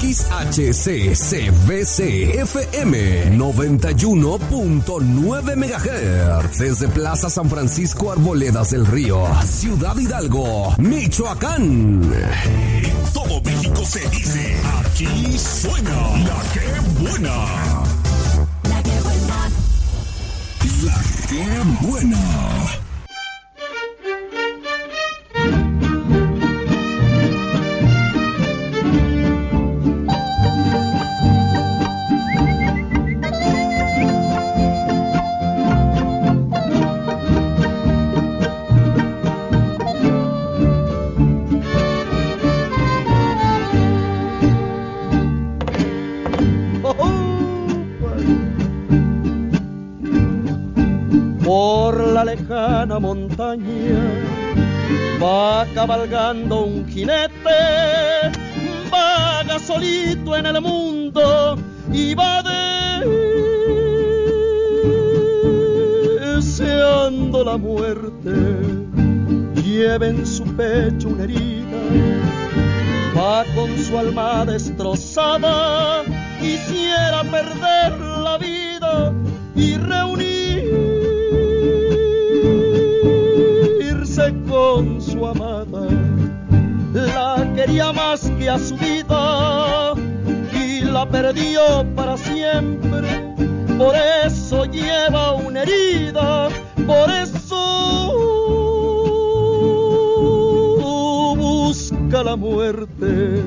XHCCBC FM 91.9 MHz desde Plaza San Francisco Arboledas del Río, Ciudad Hidalgo, Michoacán. Todo México se dice, aquí suena La Que Buena. La Que Buena. La Que Buena. Lejana montaña va cabalgando un jinete, vaga solito en el mundo y va deseando la muerte. Lleva en su pecho una herida, va con su alma destrozada, quisiera perder la vida y reunirse con su amada. La quería más que a su vida y la perdió para siempre. Por eso lleva una herida, por eso busca la muerte.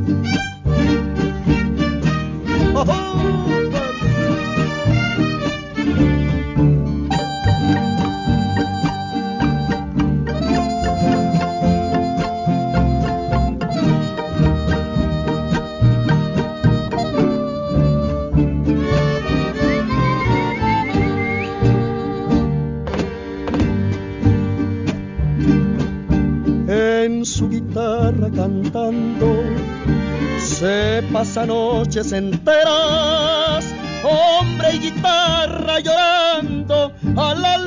En su guitarra cantando se pasa noches enteras, hombre y guitarra llorando a la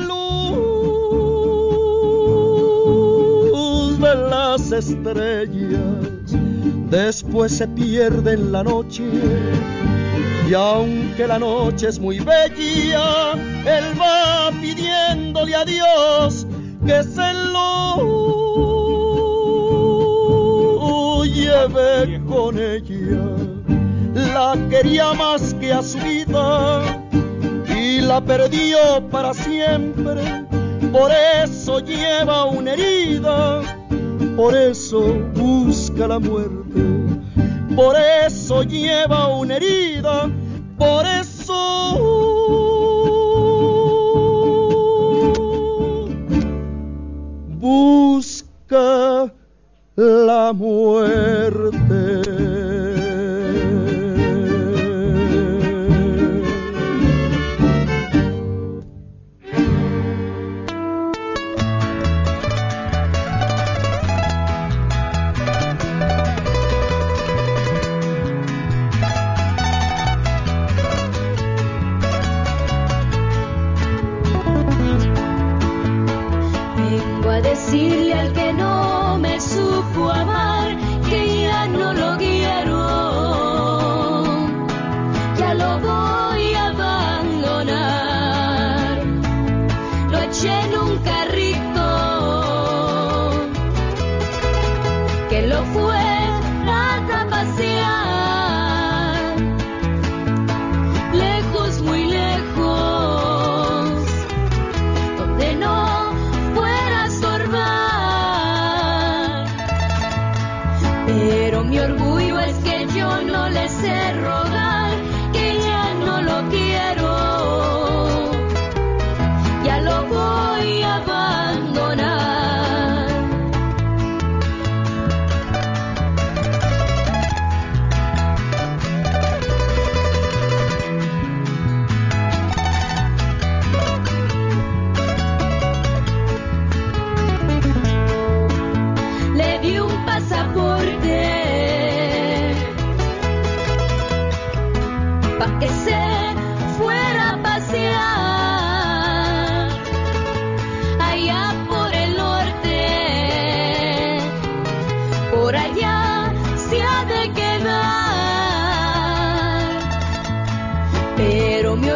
luz de las estrellas. Después se pierde en la noche y aunque la noche es muy bella, él va pidiéndole a Dios que se lo lleve con ella. La quería más que a su vida y la perdió para siempre. Por eso lleva una herida, por eso busca la muerte. Por eso lleva una herida, por eso busca la muerte. Vengo a decirle al que no me supo amar que ya no lo quiero, ya lo voy a abandonar. Lo eché en un carrito que lo fue a pasear, lejos, muy lejos, donde no fuera a estorbar.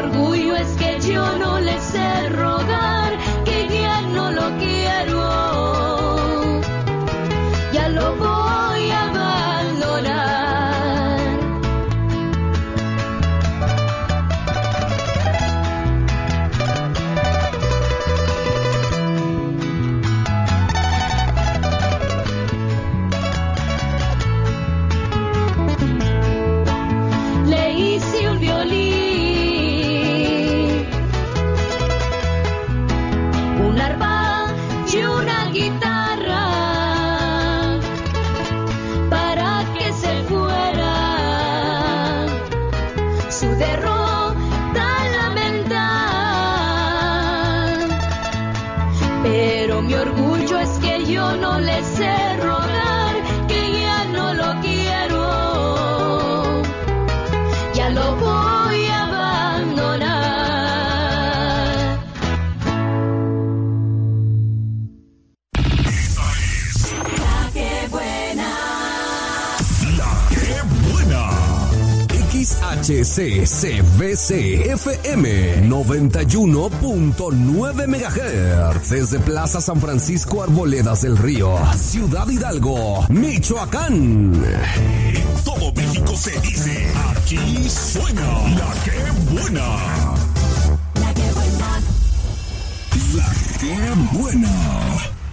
orgullo es que yo no le sé rogar, que ya no lo quiero, ya lo voy a abandonar. Le hice un violín, un arpa y una guitarra para que se fuera su derrota a lamentar. Pero mi orgullo es que yo no le sé rogar, que ya no lo quiero, ya lo voy a abandonar. La que buena. La que buena. XHCCBC FM 91.9 MHz desde Plaza San Francisco Arboledas del Río, Ciudad Hidalgo, Michoacán. En todo México se dice, aquí suena la que buena. La que buena. La que buena.